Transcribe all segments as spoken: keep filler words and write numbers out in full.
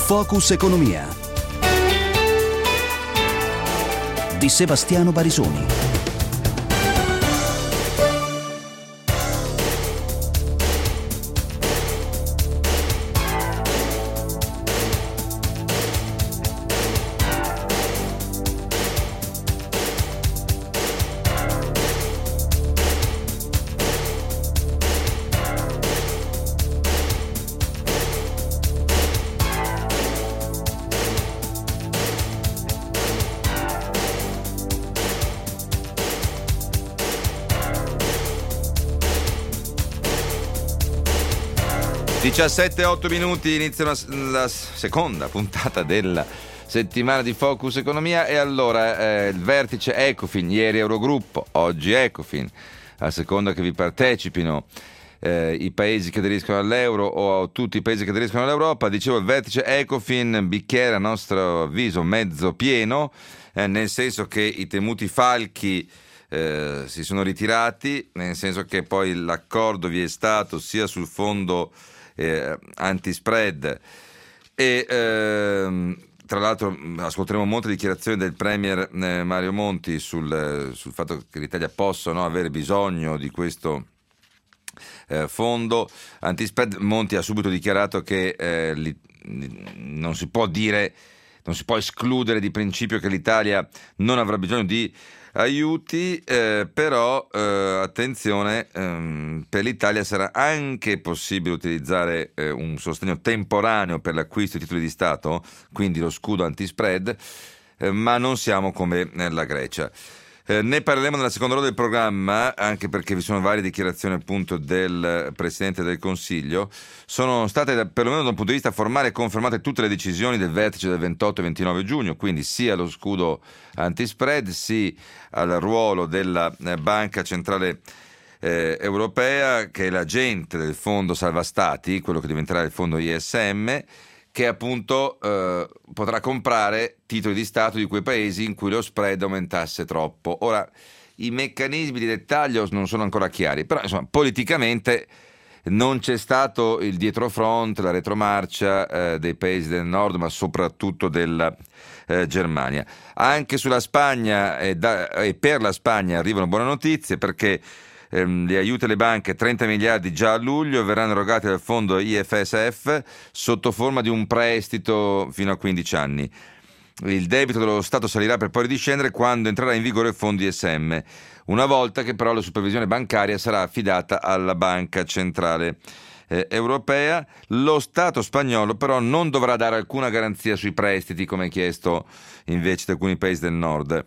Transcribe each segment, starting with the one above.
Focus Economia di Sebastiano Barisoni. diciassette e otto minuti, inizia una, la seconda puntata della settimana di Focus Economia. E allora eh, il vertice Ecofin, ieri Eurogruppo, oggi Ecofin, a seconda che vi partecipino eh, i paesi che aderiscono all'euro o tutti i paesi che aderiscono all'Europa. Dicevo, il vertice Ecofin, bicchiere a nostro avviso mezzo pieno, eh, nel senso che i temuti falchi eh, si sono ritirati, nel senso che poi l'accordo vi è stato sia sul fondo Eh, anti-spread e ehm, tra l'altro ascolteremo molte dichiarazioni del premier eh, Mario Monti sul, sul fatto che l'Italia possa, no, avere bisogno di questo eh, fondo anti-spread. Monti ha subito dichiarato che eh, li, non si può dire, non si può escludere di principio che l'Italia non avrà bisogno di aiuti, eh, però eh, attenzione, ehm, per l'Italia sarà anche possibile utilizzare eh, un sostegno temporaneo per l'acquisto di titoli di Stato, quindi lo scudo anti-spread, eh, ma non siamo come la Grecia. Eh, ne parleremo nella seconda ora del programma, anche perché vi sono varie dichiarazioni appunto del Presidente del Consiglio. Sono state, perlomeno da un punto di vista formale, confermate tutte le decisioni del vertice del ventotto e ventinove giugno, quindi sia lo scudo anti-spread, sì al ruolo della Banca Centrale eh, Europea, che è l'agente del fondo salva stati, quello che diventerà il fondo I S M, che appunto eh, potrà comprare titoli di Stato di quei paesi in cui lo spread aumentasse troppo. Ora, i meccanismi di dettaglio non sono ancora chiari, però insomma politicamente non c'è stato il dietrofront, la retromarcia eh, dei paesi del nord, ma soprattutto della eh, Germania. Anche sulla Spagna e, da, e per la Spagna arrivano buone notizie, perché ehm, gli aiuti alle banche, trenta miliardi già a luglio, verranno erogati dal fondo I F S F sotto forma di un prestito fino a quindici anni. Il debito dello Stato salirà per poi ridiscendere quando entrerà in vigore il fondo I S M, una volta che però la supervisione bancaria sarà affidata alla Banca Centrale eh, Europea. Lo Stato spagnolo però non dovrà dare alcuna garanzia sui prestiti, come chiesto invece da alcuni paesi del nord,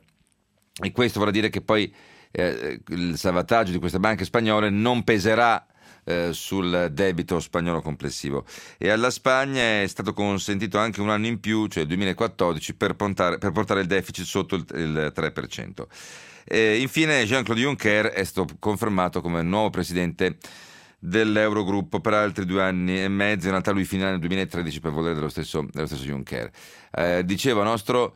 e questo vorrà dire che poi eh, il salvataggio di queste banche spagnole non peserà Eh, sul debito spagnolo complessivo, e alla Spagna è stato consentito anche un anno in più, cioè il duemilaquattordici, per portare, per portare il deficit sotto il, il tre per cento. E infine Jean-Claude Juncker è stato confermato come nuovo presidente dell'Eurogruppo per altri due anni e mezzo. In realtà lui finirà nel duemilatredici per volere dello stesso, dello stesso Juncker. Eh, dicevo, a nostro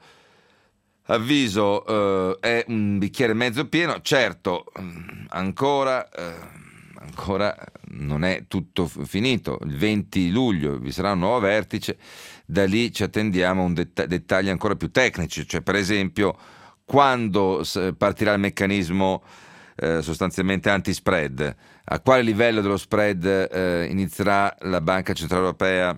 avviso eh, è un bicchiere mezzo pieno. Certo, ancora eh, ancora non è tutto finito. Il venti luglio vi sarà un nuovo vertice, da lì ci attendiamo un detta- dettagli ancora più tecnici, cioè per esempio quando partirà il meccanismo eh, sostanzialmente anti-spread, a quale livello dello spread eh, inizierà la Banca Centrale Europea,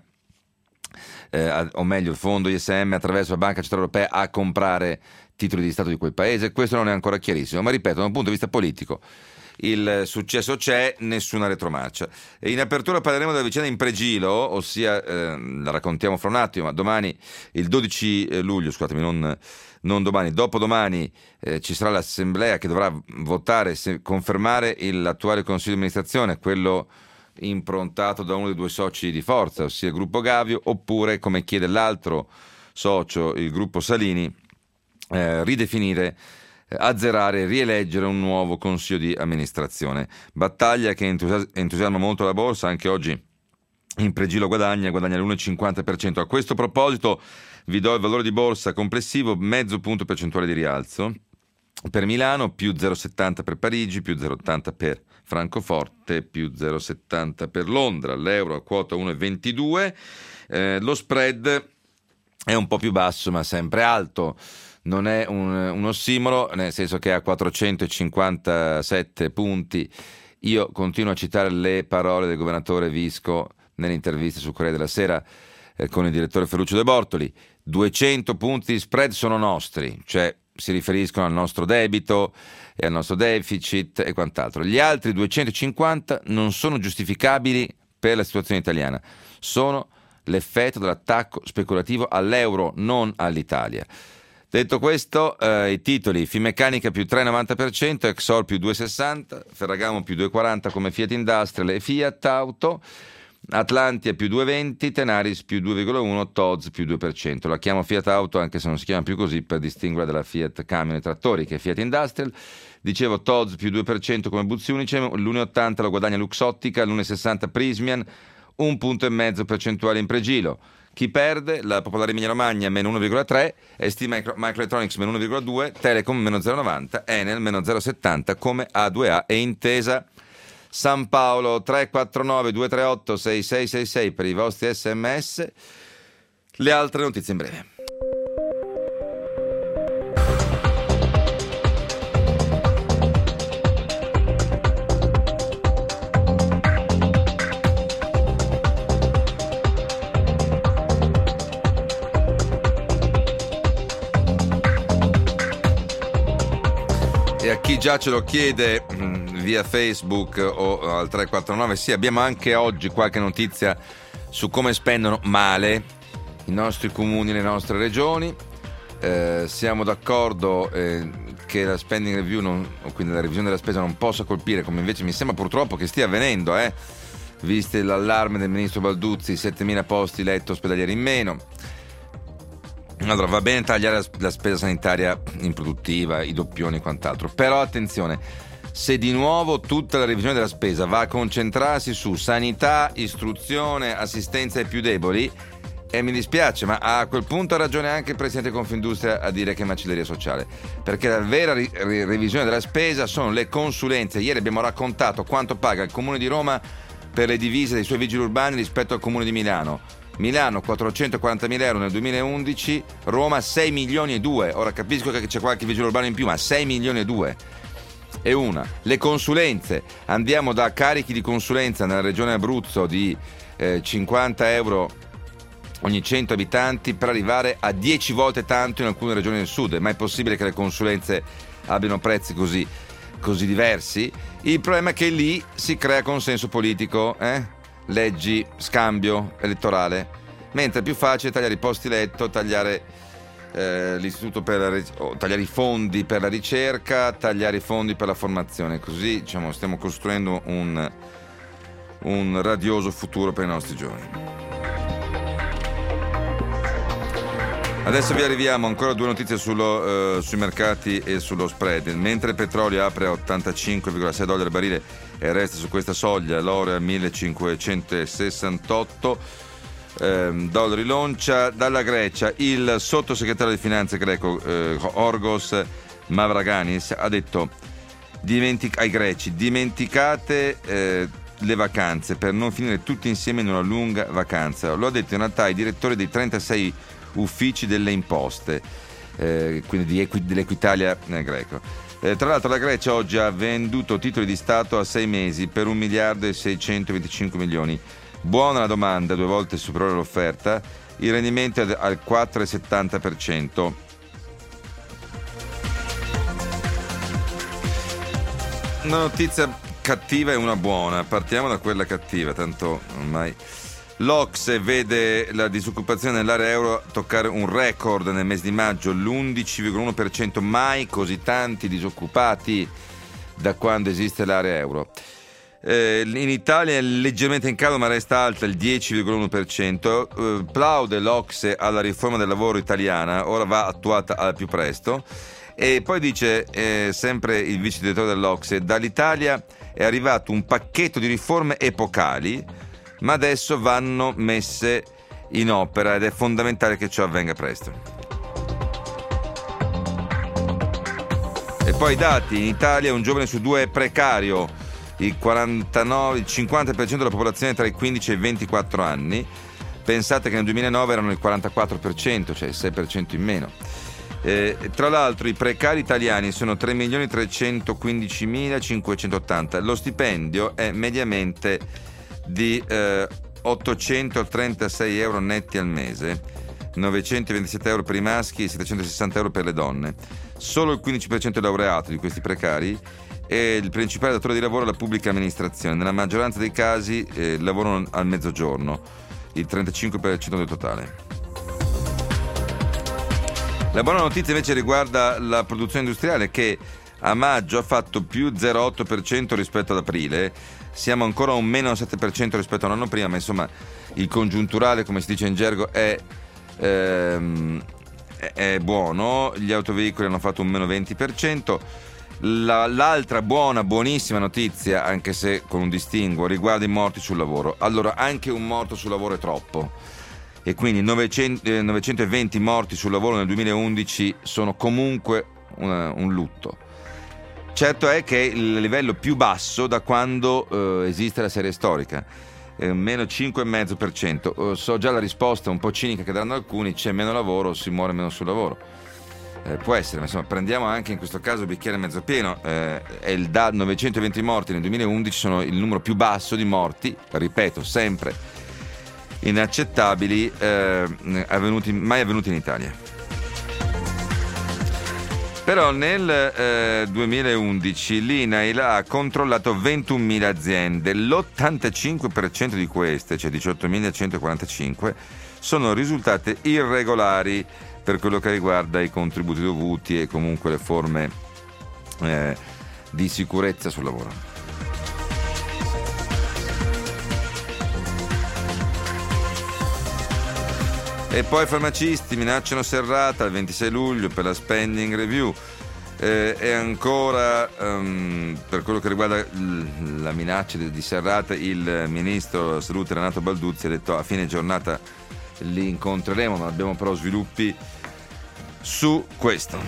eh, o meglio il fondo I S M attraverso la Banca Centrale Europea, a comprare titoli di Stato di quel paese. Questo non è ancora chiarissimo, ma ripeto, da un punto di vista politico il successo c'è, nessuna retromarcia. E in apertura parleremo della vicenda in Pregilo, ossia eh, la raccontiamo fra un attimo, ma domani, il dodici luglio, scusatemi, non, non domani, dopodomani eh, ci sarà l'assemblea che dovrà votare se confermare il, l'attuale consiglio di amministrazione, quello improntato da uno dei due soci di Forza, ossia il gruppo Gavio, oppure, come chiede l'altro socio, il gruppo Salini, eh, ridefinire, azzerare e rieleggere un nuovo consiglio di amministrazione. Battaglia che entusias- entusiasma molto la borsa. Anche oggi in Pregilo guadagna, guadagna l'uno virgola cinquanta per cento. A questo proposito vi do il valore di borsa complessivo, mezzo punto percentuale di rialzo per Milano, più zero virgola settanta per Parigi, più zero virgola ottanta per Francoforte, più zero virgola settanta per Londra. L'euro a quota uno virgola ventidue. Eh, lo spread è un po' più basso ma sempre alto. Non è un, un ossimoro, nel senso che ha quattrocentocinquantasette punti. Io continuo a citare le parole del governatore Visco nell'intervista su Corriere della Sera eh, con il direttore Ferruccio De Bortoli. duecento punti di spread sono nostri, cioè si riferiscono al nostro debito e al nostro deficit e quant'altro. Gli altri duecentocinquanta non sono giustificabili per la situazione italiana, sono l'effetto dell'attacco speculativo all'euro, non all'Italia. Detto questo, eh, i titoli: Finmeccanica più tre virgola novanta per cento, Exor più due virgola sessanta, Ferragamo più due virgola quaranta come Fiat Industrial e Fiat Auto, Atlantia più due virgola venti, Tenaris più due virgola uno, T O Z più due per cento. La chiamo Fiat Auto anche se non si chiama più così per distinguere dalla Fiat Camion e Trattori, che è Fiat Industrial. Dicevo T O Z più due per cento come Buzzi Unicem, l'uno virgola ottanta lo guadagna Luxottica, l'uno virgola sessanta Prismian, un punto e mezzo percentuale in pregilo. Chi perde? La Popolare Emilia Romagna meno uno virgola tre, S T Microelectronics meno uno virgola due, Telecom meno zero virgola novanta, Enel meno zero virgola settanta come A due A e Intesa. San Paolo tre quattro nove due tre otto sei sei sei sei per i vostri sms. Le altre notizie in breve. E a chi già ce lo chiede via Facebook o al tre quattro nove, sì, abbiamo anche oggi qualche notizia su come spendono male i nostri comuni, le nostre regioni. Eh, siamo d'accordo eh, che la spending review, non, quindi la revisione della spesa, non possa colpire, come invece mi sembra purtroppo che stia avvenendo, eh, viste l'allarme del ministro Balduzzi, settemila posti letto ospedalieri in meno. Allora, va bene tagliare la spesa sanitaria improduttiva, i doppioni e quant'altro, però attenzione, se di nuovo tutta la revisione della spesa va a concentrarsi su sanità, istruzione, assistenza ai più deboli, e mi dispiace, ma a quel punto ha ragione anche il presidente Confindustria a dire che è macelleria sociale, perché la vera ri- ri- revisione della spesa sono le consulenze. Ieri abbiamo raccontato quanto paga il Comune di Roma per le divise dei suoi vigili urbani rispetto al Comune di Milano. Milano quattrocentoquarantamila euro nel duemilaundici, Roma sei milioni e due. Ora capisco che c'è qualche vigile urbano in più, ma sei milioni e due. E una, le consulenze, andiamo da carichi di consulenza nella regione Abruzzo di eh, cinquanta euro ogni cento abitanti per arrivare a dieci volte tanto in alcune regioni del sud. Ma è possibile che le consulenze abbiano prezzi così, così diversi? Il problema è che lì si crea consenso politico, eh? Leggi, scambio elettorale, mentre è più facile tagliare i posti letto, tagliare eh, l'istituto per la, oh, tagliare i fondi per la ricerca, tagliare i fondi per la formazione. Così, diciamo, stiamo costruendo un, un radioso futuro per i nostri giovani. Adesso vi arriviamo ancora due notizie sullo, uh, sui mercati e sullo spread. Mentre il petrolio apre a ottantacinque virgola sei dollari al barile e resta su questa soglia, l'oro è a millecinquecentosessantotto ehm, dollari l'oncia. Dalla Grecia il sottosegretario di finanze greco eh, Orgos Mavraganis ha detto dimentic- ai greci: dimenticate eh, le vacanze per non finire tutti insieme in una lunga vacanza. Lo ha detto in realtà ai direttori dei trentasei uffici delle imposte, eh, quindi di Equi- dell'Equitalia eh, greco. Eh, tra l'altro la Grecia oggi ha venduto titoli di Stato a sei mesi per un miliardo e seicentoventicinque milioni. Buona la domanda, due volte superiore all'offerta, il rendimento è al quattro virgola settanta per cento. Una notizia cattiva e una buona. Partiamo da quella cattiva, tanto ormai l'O C S E vede la disoccupazione nell'area euro toccare un record nel mese di maggio, l'undici virgola uno per cento, mai così tanti disoccupati da quando esiste l'area euro. Eh, in Italia è leggermente in calo ma resta alta, il dieci virgola uno per cento. Eh, plaude l'O C S E alla riforma del lavoro italiana, ora va attuata al più presto. E poi dice eh, sempre il vice direttore dell'O C S E: dall'Italia è arrivato un pacchetto di riforme epocali, ma adesso vanno messe in opera ed è fondamentale che ciò avvenga presto. E poi i dati: in Italia un giovane su due è precario, il quarantanove, il cinquanta per cento della popolazione tra i quindici e i ventiquattro anni. Pensate che nel duemilanove erano il quarantaquattro per cento, cioè il sei per cento in meno. Eh, tra l'altro i precari italiani sono tre milioni trecentoquindicimilacinquecentottanta. Lo stipendio è mediamente di eh, ottocentotrentasei euro netti al mese, novecentoventisette euro per i maschi e settecentosessanta euro per le donne. Solo il quindici per cento è laureato di questi precari e il principale datore di lavoro è la pubblica amministrazione. Nella maggioranza dei casi eh, lavorano al mezzogiorno, il trentacinque per cento del totale. La buona notizia invece riguarda la produzione industriale, che a maggio ha fatto più zero virgola otto per cento rispetto ad aprile. Siamo ancora a un meno sette per cento rispetto a un anno prima, ma insomma il congiunturale, come si dice in gergo, è, ehm, è buono. Gli autoveicoli hanno fatto un meno venti per cento. La, l'altra buona, buonissima notizia, anche se con un distinguo, riguarda i morti sul lavoro. Allora, anche un morto sul lavoro è troppo, e quindi novecento, eh, novecentoventi morti sul lavoro nel duemilaundici sono comunque un, un lutto. Certo è che è il livello più basso da quando eh, esiste la serie storica, eh, meno cinque virgola cinque per cento. Eh, so già la risposta un po' cinica che daranno alcuni: c'è meno lavoro, si muore meno sul lavoro. Eh, può essere, ma insomma prendiamo anche in questo caso il bicchiere mezzo pieno. Eh, è il da novecentoventi morti nel duemilaundici, sono il numero più basso di morti, ripeto, sempre inaccettabili, eh, avvenuti, mai avvenuti in Italia. Però nel eh, duemilaundici l'I N A I L ha controllato ventunomila aziende, l'ottantacinque per cento di queste, cioè diciottomilacentoquarantacinque, sono risultate irregolari per quello che riguarda i contributi dovuti e comunque le forme eh, di sicurezza sul lavoro. E poi i farmacisti minacciano serrata il ventisei luglio per la spending review. Eh, e ancora um, per quello che riguarda l- la minaccia di, di serrata, il ministro della salute Renato Balduzzi ha detto: a fine giornata li incontreremo, non abbiamo però sviluppi su questo.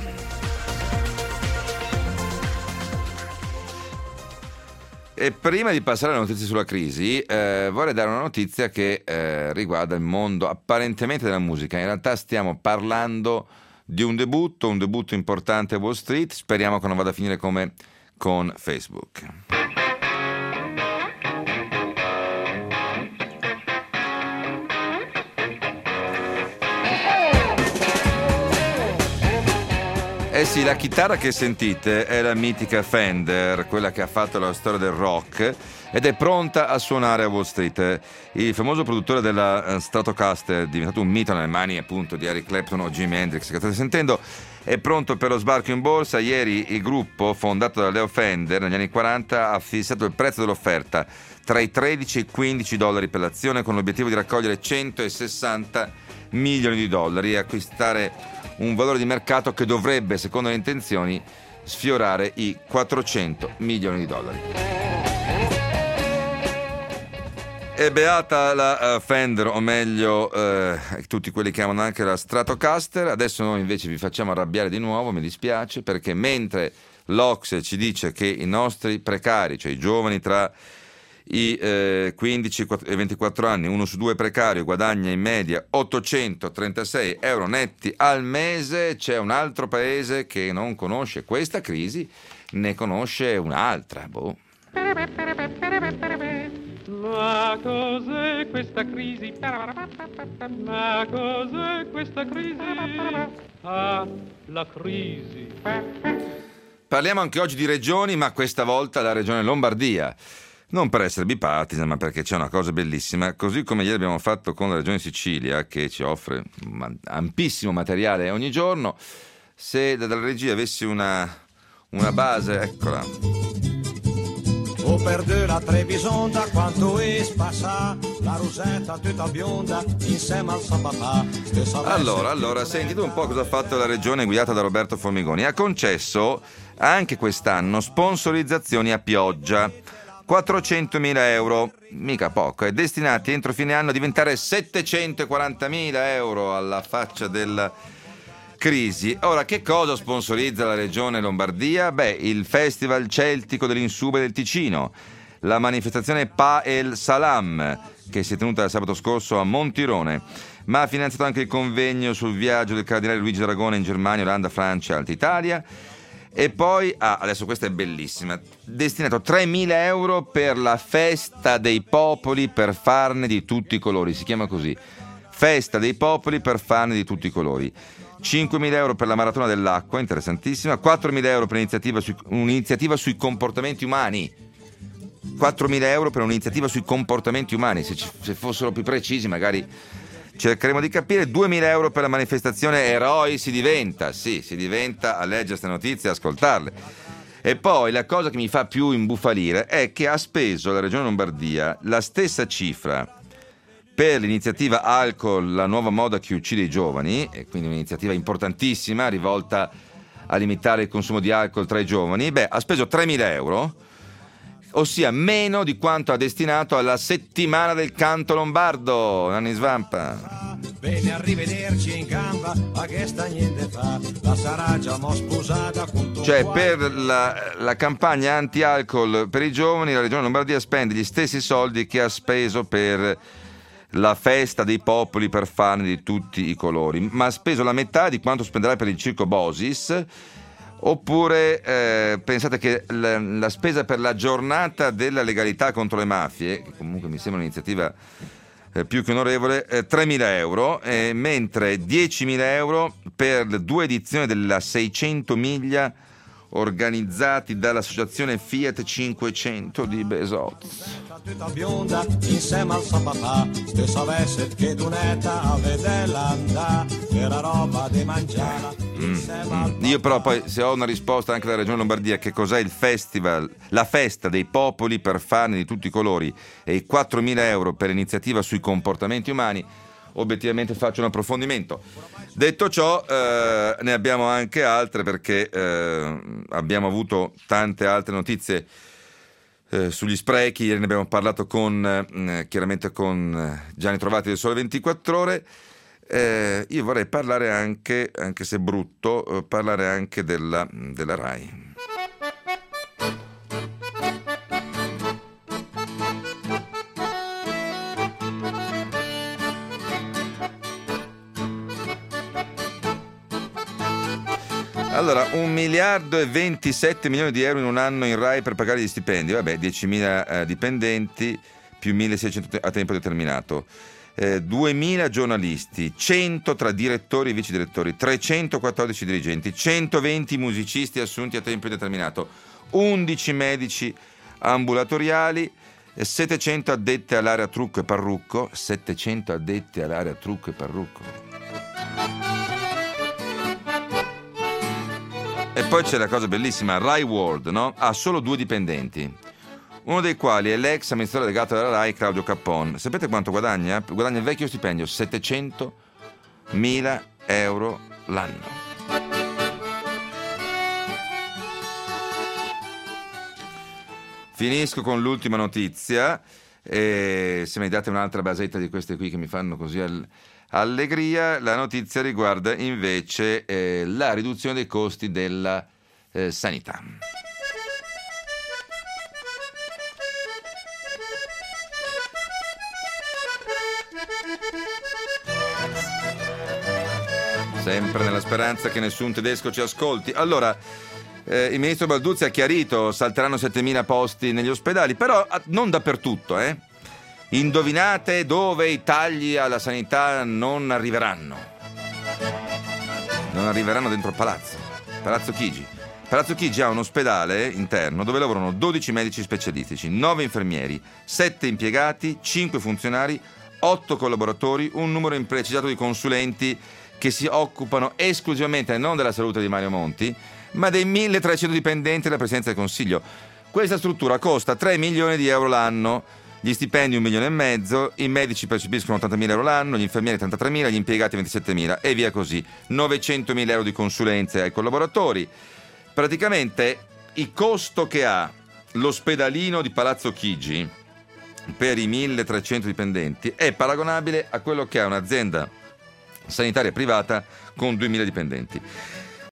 E prima di passare alle notizie sulla crisi, eh, vorrei dare una notizia che eh, riguarda il mondo apparentemente della musica. In realtà stiamo parlando di un debutto, un debutto importante a Wall Street. Speriamo che non vada a finire come con Facebook. Eh sì, la chitarra che sentite è la mitica Fender, quella che ha fatto la storia del rock, ed è pronta a suonare a Wall Street. Il famoso produttore della Stratocaster, diventato un mito nelle mani appunto di Eric Clapton o Jimi Hendrix che state sentendo, è pronto per lo sbarco in borsa. Ieri il gruppo, fondato da Leo Fender negli anni quaranta, ha fissato il prezzo dell'offerta tra i tredici e i quindici dollari per l'azione, con l'obiettivo di raccogliere centosessanta milioni di dollari e acquistare un valore di mercato che dovrebbe, secondo le intenzioni, sfiorare i quattrocento milioni di dollari. E beata la uh, Fender, o meglio uh, tutti quelli che amano anche la Stratocaster. Adesso noi invece vi facciamo arrabbiare di nuovo, mi dispiace, perché mentre l'Ocse ci dice che i nostri precari, cioè i giovani tra i eh, quindici e ventiquattro anni, uno su due precario guadagna in media ottocentotrentasei euro netti al mese, c'è un altro paese che non conosce questa crisi, ne conosce un'altra. Boh. Ma cos'è questa crisi? Ma cos'è questa crisi? Ah, la crisi. Parliamo anche oggi di regioni, ma questa volta la regione Lombardia. Non per essere bipartisan, ma perché c'è una cosa bellissima. Così come ieri abbiamo fatto con la regione Sicilia, che ci offre ampissimo materiale ogni giorno, se dalla regia avessi una, una base, eccola. Au père de la Trebisonda, quanto è spassa la Rosetta tutta bionda insieme al suo papà. Allora, allora, sentite un po' cosa ha fatto la regione guidata da Roberto Formigoni. Ha concesso anche quest'anno sponsorizzazioni a pioggia, quattrocentomila euro, mica poco, è destinati entro fine anno a diventare settecentoquarantamila euro, alla faccia della crisi. Ora, che cosa sponsorizza la regione Lombardia? Beh, il Festival Celtico dell'Insube del Ticino, la manifestazione Pa El Salam, che si è tenuta sabato scorso a Montirone, ma ha finanziato anche il convegno sul viaggio del cardinale Luigi Aragona in Germania, Olanda, Francia, Alta Italia. E poi, ah, adesso questa è bellissima, destinato tremila euro per la festa dei popoli per farne di tutti i colori, si chiama così, festa dei popoli per farne di tutti i colori. cinquemila euro per la maratona dell'acqua, interessantissima, quattromila euro per un'iniziativa sui, un'iniziativa sui comportamenti umani, quattromila euro per un'iniziativa sui comportamenti umani, se, ci, se fossero più precisi magari cercheremo di capire. Duemila euro per la manifestazione Eroi si diventa, sì, si diventa a leggere queste notizie e ascoltarle. E poi la cosa che mi fa più imbufalire è che ha speso la Regione Lombardia la stessa cifra per l'iniziativa Alcol, la nuova moda che uccide i giovani, e quindi un'iniziativa importantissima rivolta a limitare il consumo di alcol tra i giovani. Beh, ha speso tremila euro, ossia meno di quanto ha destinato alla settimana del canto lombardo. Nanni Svampa. Bene, arrivederci in gamba, a che sta niente fa, la sarà già mo sposata con tu. Cioè, per la, la campagna anti-alcol per i giovani, la Regione Lombardia spende gli stessi soldi che ha speso per la festa dei popoli per farne di tutti i colori, ma ha speso la metà di quanto spenderà per il circo Bosis. Oppure eh, pensate che la, la spesa per la giornata della legalità contro le mafie, che comunque mi sembra un'iniziativa eh, più che onorevole, eh, tremila euro, eh, mentre diecimila euro per due edizioni della seicento miglia organizzati dall'associazione Fiat cinquecento di Besozzo. Tutta bionda insieme al suo papà, stessa veste che dunetta a vederla andà, era roba di mangiare insieme al papà. Io però poi, se ho una risposta anche dalla Regione Lombardia, che cos'è il festival, la festa dei popoli per farne di tutti i colori, e i quattromila euro per l'iniziativa sui comportamenti umani, obiettivamente faccio un approfondimento. Detto ciò, eh, ne abbiamo anche altre, perché eh, abbiamo avuto tante altre notizie eh, sugli sprechi. Ieri ne abbiamo parlato con eh, chiaramente con Gianni Trovati del Sole ventiquattro Ore. Eh, io vorrei parlare anche, anche se brutto, eh, parlare anche della, della Rai. Allora, un miliardo e ventisette milioni di euro in un anno in Rai per pagare gli stipendi. Vabbè, diecimila eh, dipendenti più milleseicento a tempo determinato. Eh, duemila giornalisti, cento tra direttori e vice direttori, trecentoquattordici dirigenti, centoventi musicisti assunti a tempo indeterminato, undici medici ambulatoriali, settecento addetti all'area trucco e parrucco, settecento addetti all'area trucco e parrucco. E poi c'è la cosa bellissima, Rai World, no? Ha solo due dipendenti, uno dei quali è l'ex amministratore delegato della Rai, Claudio Cappon. Sapete quanto guadagna? Guadagna il vecchio stipendio, settecentomila euro l'anno. Finisco con l'ultima notizia, e se mi date un'altra basetta di queste qui che mi fanno così al... allegria, la notizia riguarda invece eh, la riduzione dei costi della eh, sanità. Sempre nella speranza che nessun tedesco ci ascolti. Allora, eh, il ministro Balduzzi ha chiarito, salteranno settemila posti negli ospedali, però non dappertutto, eh. Indovinate dove i tagli alla sanità non arriveranno? Non arriveranno dentro il palazzo, Palazzo Chigi. Palazzo Chigi ha un ospedale interno dove lavorano dodici medici specialistici, nove infermieri, sette impiegati, cinque funzionari, otto collaboratori, un numero imprecisato di consulenti che si occupano esclusivamente non della salute di Mario Monti, ma dei milletrecento dipendenti della Presidenza del Consiglio. Questa struttura costa tre milioni di euro l'anno. Gli stipendi un milione e mezzo, i medici percepiscono ottantamila euro l'anno, gli infermieri trentattremila, gli impiegati ventisettemila e via così. novecentomila euro di consulenze ai collaboratori. Praticamente il costo che ha l'ospedalino di Palazzo Chigi per i milletrecento dipendenti è paragonabile a quello che ha un'azienda sanitaria privata con duemila dipendenti.